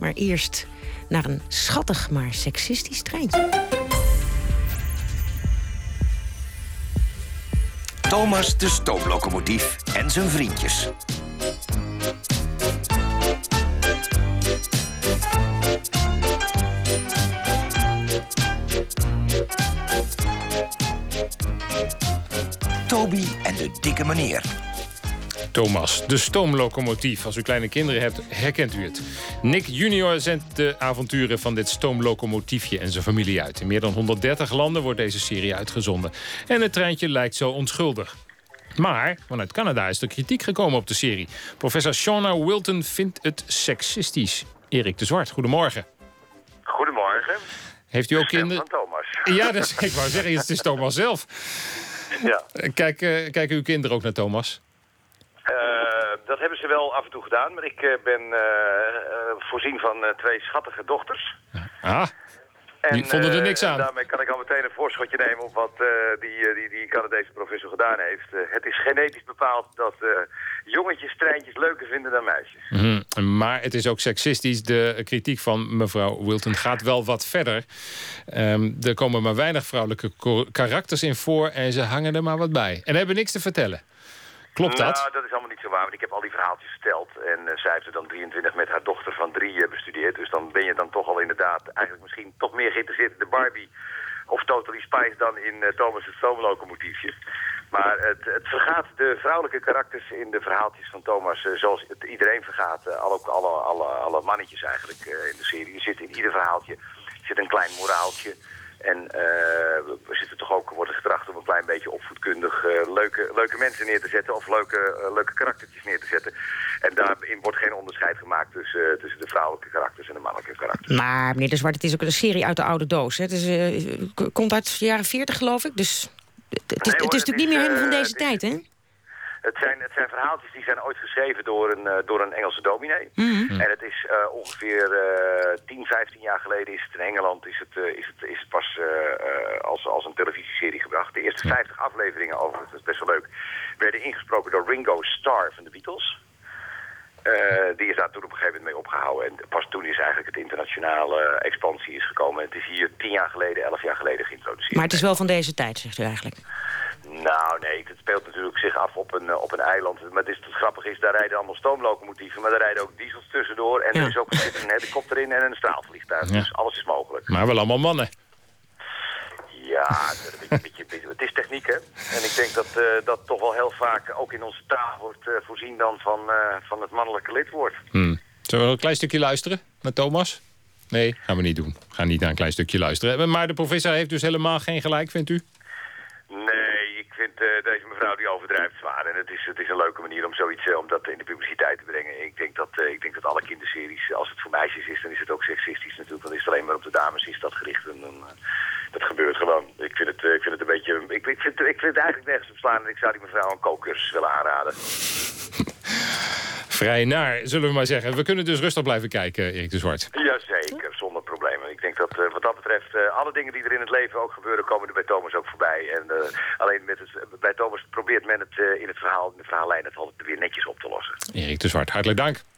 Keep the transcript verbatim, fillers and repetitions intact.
Maar eerst naar een schattig maar seksistisch treintje. Thomas de stoomlocomotief en zijn vriendjes. Toby en de dikke meneer. Thomas, de stoomlocomotief. Als u kleine kinderen hebt, herkent u het. Nick junior zendt de avonturen van dit stoomlocomotiefje en zijn familie uit. In meer dan honderddertig landen wordt deze serie uitgezonden. En het treintje lijkt zo onschuldig. Maar vanuit Canada is er kritiek gekomen op de serie. Professor Shauna Wilton vindt het seksistisch. Erik de Zwart, goedemorgen. Goedemorgen. Heeft u ook kinderen? Van Thomas. Ja, dus, ik wou zeggen, het is Thomas zelf. Ja. Kijk, uh, kijken uw kinderen ook naar Thomas? Uh, dat hebben ze wel af en toe gedaan, maar ik uh, ben uh, uh, voorzien van uh, twee schattige dochters. Ah, die en, vonden er niks aan. En daarmee kan ik al meteen een voorschotje nemen op wat uh, die, uh, die, die Canadese professor gedaan heeft. Uh, het is genetisch bepaald dat uh, jongetjes treintjes leuker vinden dan meisjes. Mm-hmm. Maar het is ook seksistisch. De kritiek van mevrouw Wilton gaat wel wat verder. Um, er komen maar weinig vrouwelijke karakters in voor en ze hangen er maar wat bij. En hebben niks te vertellen. Klopt dat? Nou, dat is allemaal niet zo waar, want ik heb al die verhaaltjes verteld. En uh, zij heeft er dan drieëntwintig met haar dochter van drie uh, bestudeerd. Dus dan ben je dan toch al inderdaad eigenlijk misschien toch meer geïnteresseerd in de Barbie of Totally Spice dan in uh, Thomas' het stoomlocomotiefje. Maar het, het vergaat de vrouwelijke karakters in de verhaaltjes van Thomas uh, zoals het iedereen vergaat. Uh, al ook alle, alle, alle mannetjes eigenlijk uh, in de serie. Er zit in ieder verhaaltje zit een klein moraaltje. En uh, we zitten toch ook, worden getracht om een klein beetje opvoedkundig uh, leuke, leuke mensen neer te zetten. Of leuke, uh, leuke karaktertjes neer te zetten. En daarin wordt geen onderscheid gemaakt tussen, uh, tussen de vrouwelijke karakters en de mannelijke karakters. Maar meneer de Zwart, het is ook een serie uit de oude doos. Hè? Het is, uh, komt uit de jaren veertig geloof ik. Dus het, het, is, nee, hoor, het is natuurlijk niet meer helemaal van deze uh, tijd, hè? Het zijn, het zijn verhaaltjes die zijn ooit geschreven door een, uh, door een Engelse dominee. Mm-hmm. En het is uh, ongeveer uh, tien, vijftien jaar geleden is het in Engeland is het, uh, is het, is het pas uh, uh, als, als een televisieserie gebracht. De eerste vijftig afleveringen, overigens, dat is best wel leuk, werden ingesproken door Ringo Starr van de Beatles. Uh, die is daar toen op een gegeven moment mee opgehouden. En pas toen is eigenlijk het internationale uh, expansie is gekomen. En het is hier tien jaar geleden, elf jaar geleden geïntroduceerd. Maar het is wel van deze tijd, zegt u eigenlijk. Nou nee, het speelt natuurlijk zich af op een, op een eiland. Maar het, is, het grappige is, daar rijden allemaal stoomlocomotieven, maar daar rijden ook diesels tussendoor. En ja. Er is ook zit een helikopter in en een straalvliegtuig. Ja. Dus alles is mogelijk. Maar wel allemaal mannen. Ja, het is, een beetje, beetje, het is techniek, hè. En ik denk dat uh, dat toch wel heel vaak ook in onze taal wordt uh, voorzien dan van, uh, van het mannelijke lidwoord. Hmm. Zullen we een klein stukje luisteren naar Thomas? Nee, gaan we niet doen. We gaan niet naar een klein stukje luisteren. Maar de professor heeft dus helemaal geen gelijk, vindt u? Nee, ik vind uh, deze mevrouw die overdrijft zwaar. En het is, het is een leuke manier om zoiets uh, om dat in de publiciteit te brengen. Ik denk, dat, uh, ik denk dat alle kinderseries, als het voor meisjes is, dan is het ook seksistisch natuurlijk. Dan is het alleen maar op de dames is dat gericht. En dan, uh, dat gebeurt gewoon. Ik vind het, uh, ik vind het een beetje... Ik, ik, vind, ik vind het eigenlijk nergens op slaan. En ik zou die mevrouw een kookcursus willen aanraden. Vrij naar, zullen we maar zeggen. We kunnen dus rustig blijven kijken, Erik de Zwart. Jazeker, zonder problemen. Ik denk dat uh, wat dat betreft, uh, alle dingen die er in het leven ook gebeuren, komen er bij Thomas ook voorbij. En uh, alleen met het, bij Thomas probeert men het uh, in het verhaal, in de verhaallijn het altijd weer netjes op te lossen. Erik de Zwart, hartelijk dank.